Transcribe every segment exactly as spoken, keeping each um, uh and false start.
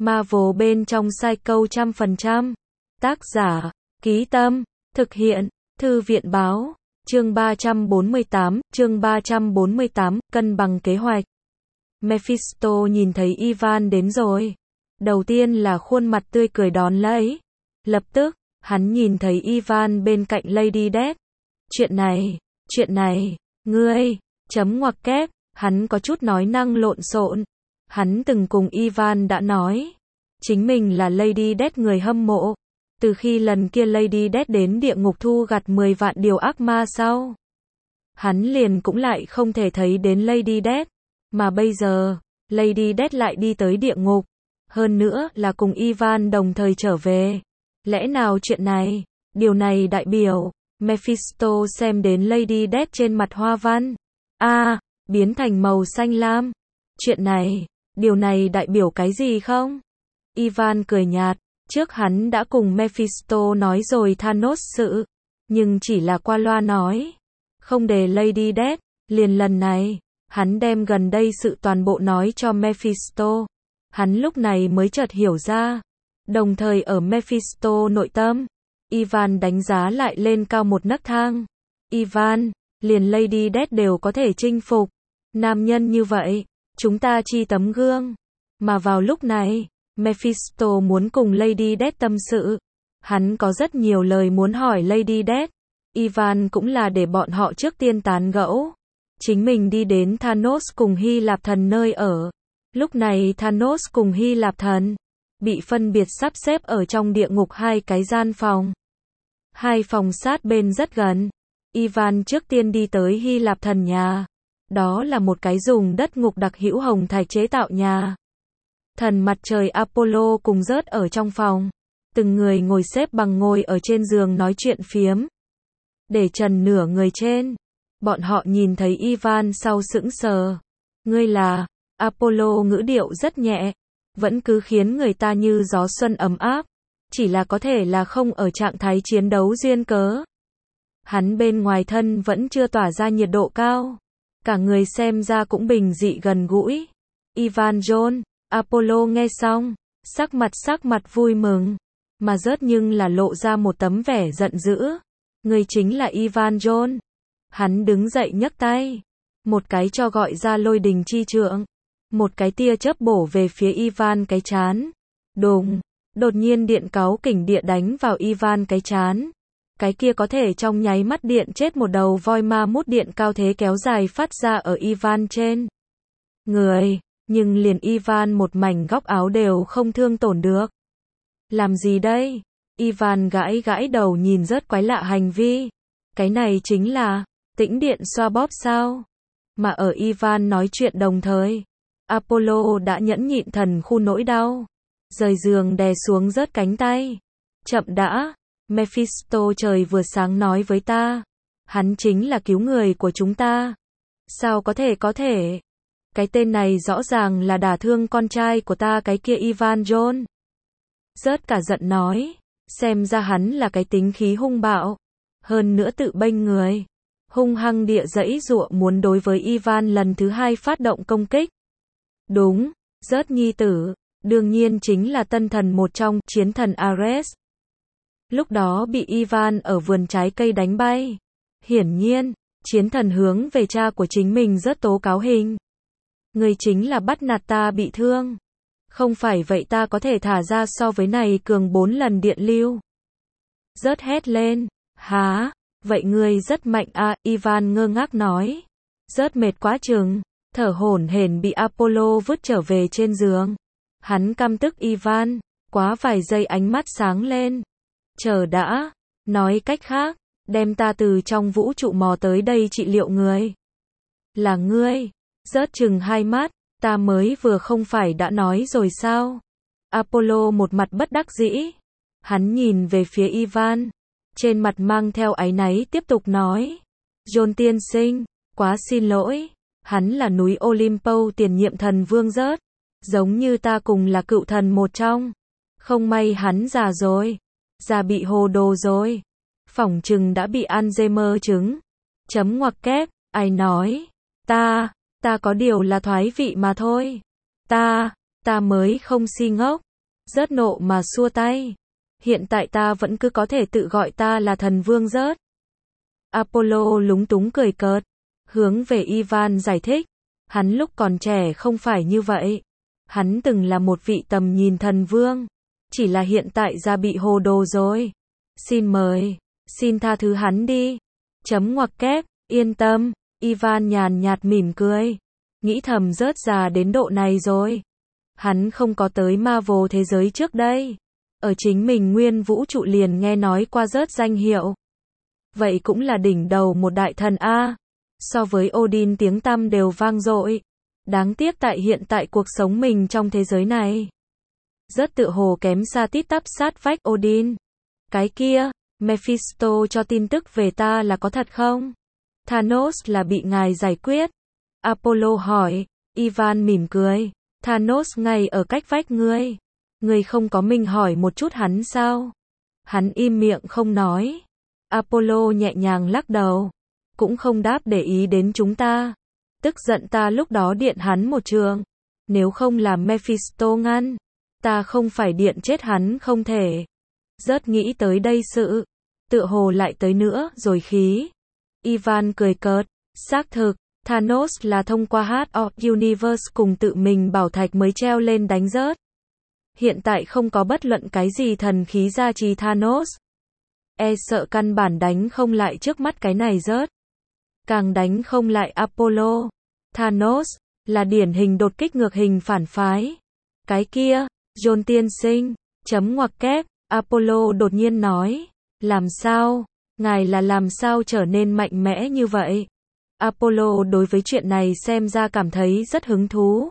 Marvel bên trong Psycho trăm phần trăm. Tác giả, Ký Tâm, thực hiện, Thư viện Báo, chương ba trăm bốn mươi tám, chương ba trăm bốn mươi tám, cân bằng kế hoạch. Mephisto nhìn thấy Ivan đến rồi. Đầu tiên là khuôn mặt tươi cười đón lấy. Lập tức, hắn nhìn thấy Ivan bên cạnh Lady Death. Chuyện này, chuyện này, ngươi, chấm ngoặc kép, hắn có chút nói năng lộn xộn. Hắn từng cùng Ivan đã nói, chính mình là Lady Death người hâm mộ. Từ khi lần kia Lady Death đến địa ngục thu gặt mười vạn điều ác ma sau, hắn liền cũng lại không thể thấy đến Lady Death. Mà bây giờ, Lady Death lại đi tới địa ngục. Hơn nữa là cùng Ivan đồng thời trở về. Lẽ nào chuyện này, điều này đại biểu, Mephisto xem đến Lady Death trên mặt hoa văn. A, à, biến thành màu xanh lam. Chuyện này, điều này đại biểu cái gì không? Ivan cười nhạt, trước hắn đã cùng Mephisto nói rồi Thanos sự, nhưng chỉ là qua loa nói, không để Lady Death, liền lần này, hắn đem gần đây sự toàn bộ nói cho Mephisto. Hắn lúc này mới chợt hiểu ra, đồng thời ở Mephisto nội tâm, Ivan đánh giá lại lên cao một nấc thang. Ivan, liền Lady Death đều có thể chinh phục. Nam nhân như vậy, chúng ta chi tấm gương. Mà vào lúc này, Mephisto muốn cùng Lady Death tâm sự. Hắn có rất nhiều lời muốn hỏi Lady Death. Ivan cũng là để bọn họ trước tiên tán gẫu. Chính mình đi đến Thanos cùng Hy Lạp thần nơi ở. Lúc này Thanos cùng Hy Lạp thần bị phân biệt sắp xếp ở trong địa ngục hai cái gian phòng. Hai phòng sát bên rất gần. Ivan trước tiên đi tới Hy Lạp thần nhà. Đó là một cái dùng đất ngục đặc hữu hồng thạch chế tạo nhà. Thần mặt trời Apollo cùng rớt ở trong phòng. Từng người ngồi xếp bằng ngồi ở trên giường nói chuyện phiếm. Để trần nửa người trên. Bọn họ nhìn thấy Ivan sau sững sờ. Ngươi là... Apollo ngữ điệu rất nhẹ, vẫn cứ khiến người ta như gió xuân ấm áp, chỉ là có thể là không ở trạng thái chiến đấu duyên cớ. Hắn bên ngoài thân vẫn chưa tỏa ra nhiệt độ cao, cả người xem ra cũng bình dị gần gũi. Ivan John, Apollo nghe xong, sắc mặt sắc mặt vui mừng, mà rớt nhưng là lộ ra một tấm vẻ giận dữ. Người chính là Ivan John. Hắn đứng dậy nhấc tay, một cái cho gọi ra lôi đình chi trượng. Một cái tia chớp bổ về phía Ivan cái chán. Đùng, đột nhiên điện cáu kình địa đánh vào Ivan cái chán. Cái kia có thể trong nháy mắt điện chết một đầu voi ma mút điện cao thế kéo dài phát ra ở Ivan trên người, nhưng liền Ivan một mảnh góc áo đều không thương tổn được. Làm gì đây? Ivan gãi gãi đầu nhìn rất quái lạ hành vi. Cái này chính là tĩnh điện xoa bóp sao? Mà ở Ivan nói chuyện đồng thời, Apollo đã nhẫn nhịn thần khu nỗi đau, rời giường đè xuống rớt cánh tay. Chậm đã, Mephisto trời vừa sáng nói với ta, hắn chính là cứu người của chúng ta. Sao có thể có thể? Cái tên này rõ ràng là đả thương con trai của ta cái kia Ivan John. Rớt cả giận nói, xem ra hắn là cái tính khí hung bạo, hơn nữa tự bênh người, hung hăng địa giãy giụa muốn đối với Ivan lần thứ hai phát động công kích. Đúng, rớt nhi tử, đương nhiên chính là tân thần một trong, chiến thần Ares. Lúc đó bị Ivan ở vườn trái cây đánh bay. Hiển nhiên, chiến thần hướng về cha của chính mình rất tố cáo hình. Người chính là bắt nạt ta bị thương. Không phải vậy ta có thể thả ra so với này cường bốn lần điện lưu. Rớt hét lên, há, vậy ngươi rất mạnh à, Ivan ngơ ngác nói. Rớt mệt quá chừng. Thở hổn hển bị Apollo vứt trở về trên giường. Hắn căm tức Ivan, quá vài giây ánh mắt sáng lên. Chờ đã, nói cách khác, đem ta từ trong vũ trụ mò tới đây trị liệu người. Là ngươi, rớt chừng hai mắt, ta mới vừa không phải đã nói rồi sao? Apollo một mặt bất đắc dĩ. Hắn nhìn về phía Ivan, trên mặt mang theo áy náy tiếp tục nói. John tiên sinh, quá xin lỗi. Hắn là núi Olympus tiền nhiệm thần vương rớt, giống như ta cùng là cựu thần một trong. Không may hắn già rồi, già bị hồ đồ rồi, phỏng chừng đã bị Alzheimer chứng. Chấm ngoặc kép, ai nói, ta, ta có điều là thoái vị mà thôi. Ta, ta mới không si ngốc, Rớt nộ mà xua tay. Hiện tại ta vẫn cứ có thể tự gọi ta là thần vương rớt. Apollo lúng túng cười cợt, hướng về Ivan giải thích. Hắn lúc còn trẻ không phải như vậy. Hắn từng là một vị tầm nhìn thần vương. Chỉ là hiện tại ra bị hồ đồ rồi. Xin mời, xin tha thứ hắn đi. Chấm ngoặc kép, yên tâm, Ivan nhàn nhạt mỉm cười. Nghĩ thầm rớt già đến độ này rồi. Hắn không có tới Marvel thế giới trước đây. Ở chính mình nguyên vũ trụ liền nghe nói qua rớt danh hiệu. Vậy cũng là đỉnh đầu một đại thần A. So với Odin tiếng tăm đều vang dội. Đáng tiếc tại hiện tại cuộc sống mình trong thế giới này. Rớt tự hồ kém xa tít tắp sát vách Odin. Cái kia, Mephisto cho tin tức về ta là có thật không? Thanos là bị ngài giải quyết. Apollo hỏi. Ivan mỉm cười. Thanos ngay ở cách vách ngươi. Ngươi không có mình hỏi một chút hắn sao? Hắn im miệng không nói. Apollo nhẹ nhàng lắc đầu. Cũng không đáp để ý đến chúng ta. Tức giận ta lúc đó điện hắn một trường. Nếu không làm Mephisto ngăn, ta không phải điện chết hắn không thể. Rớt nghĩ tới đây sự. Tựa hồ lại tới nữa rồi khí. Ivan cười cợt. Xác thực, Thanos là thông qua Heart of Universe cùng tự mình bảo thạch mới treo lên đánh rớt. Hiện tại không có bất luận cái gì thần khí gia trì Thanos. E sợ căn bản đánh không lại trước mắt cái này rớt. Càng đánh không lại Apollo. Thanos là điển hình đột kích ngược hình phản phái. Cái kia, John tiên sinh, chấm ngoặc kép, Apollo đột nhiên nói. Làm sao? Ngài là làm sao trở nên mạnh mẽ như vậy? Apollo đối với chuyện này xem ra cảm thấy rất hứng thú.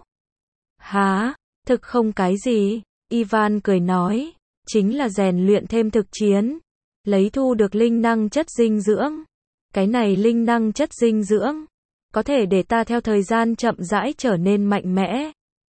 Hả? Thực không cái gì? Ivan cười nói. Chính là rèn luyện thêm thực chiến. Lấy thu được linh năng chất dinh dưỡng. Cái này linh năng chất dinh dưỡng có thể để ta theo thời gian chậm rãi trở nên mạnh mẽ.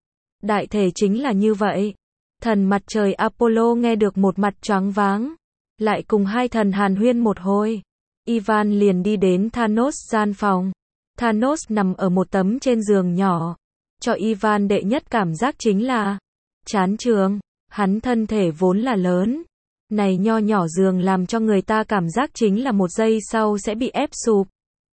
Đại thể chính là như vậy. Thần mặt trời Apollo nghe được một mặt choáng váng. Lại cùng hai thần hàn huyên một hồi. Ivan liền đi đến Thanos gian phòng. Thanos nằm ở một tấm trên giường nhỏ. Cho Ivan đệ nhất cảm giác chính là chán trường. Hắn thân thể vốn là lớn. Này nho nhỏ giường làm cho người ta cảm giác chính là một giây sau sẽ bị ép sụp.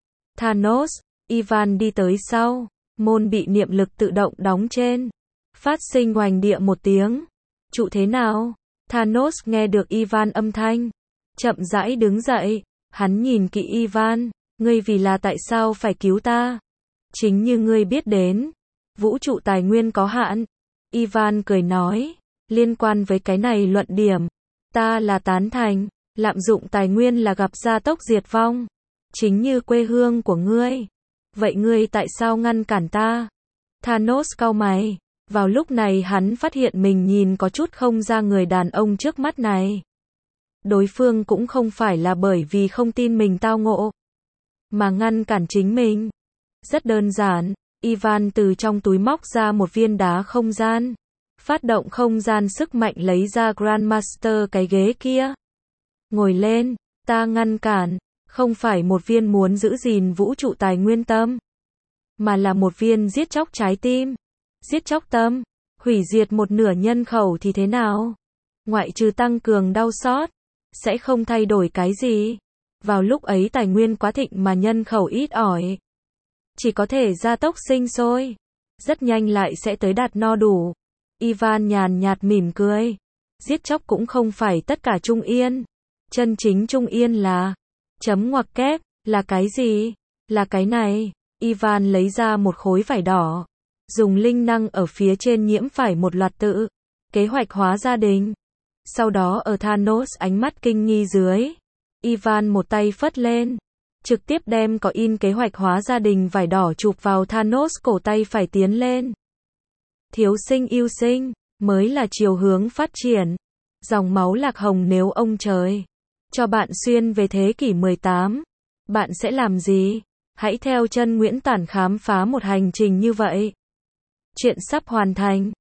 Thanos, Ivan đi tới sau. Môn bị niệm lực tự động đóng trên. Phát sinh oành địa một tiếng. Trụ thế nào? Thanos nghe được Ivan âm thanh. Chậm rãi đứng dậy. Hắn nhìn kỹ Ivan. Ngươi vì là tại sao phải cứu ta? Chính như ngươi biết đến. Vũ trụ tài nguyên có hạn. Ivan cười nói. Liên quan với cái này luận điểm. Ta là tán thành. Lạm dụng tài nguyên là gặp gia tốc diệt vong. Chính như quê hương của ngươi. Vậy ngươi tại sao ngăn cản ta? Thanos cau mày. Vào lúc này hắn phát hiện mình nhìn có chút không ra người đàn ông trước mắt này. Đối phương cũng không phải là bởi vì không tin mình tao ngộ, mà ngăn cản chính mình. Rất đơn giản, Ivan từ trong túi móc ra một viên đá không gian. Phát động không gian sức mạnh lấy ra Grandmaster cái ghế kia. Ngồi lên, ta ngăn cản, không phải một viên muốn giữ gìn vũ trụ tài nguyên tâm, mà là một viên giết chóc trái tim. Giết chóc tâm, hủy diệt một nửa nhân khẩu thì thế nào? Ngoại trừ tăng cường đau xót, sẽ không thay đổi cái gì. Vào lúc ấy tài nguyên quá thịnh mà nhân khẩu ít ỏi, chỉ có thể gia tốc sinh sôi. Rất nhanh lại sẽ tới đạt no đủ. Ivan nhàn nhạt mỉm cười. Giết chóc cũng không phải tất cả trung yên. Chân chính trung yên là chấm ngoặc kép, là cái gì? Là cái này. Ivan lấy ra một khối vải đỏ. Dùng linh năng ở phía trên nhiễm phải một loạt tự. Kế hoạch hóa gia đình. Sau đó ở Thanos ánh mắt kinh nghi dưới. Ivan một tay phất lên. Trực tiếp đem có in kế hoạch hóa gia đình vải đỏ chụp vào Thanos cổ tay phải tiến lên. Thiếu sinh yêu sinh, mới là chiều hướng phát triển. Dòng máu lạc hồng nếu ông trời cho bạn xuyên về thế kỷ mười tám. Bạn sẽ làm gì? Hãy theo chân Nguyễn Tản khám phá một hành trình như vậy. Chuyện sắp hoàn thành.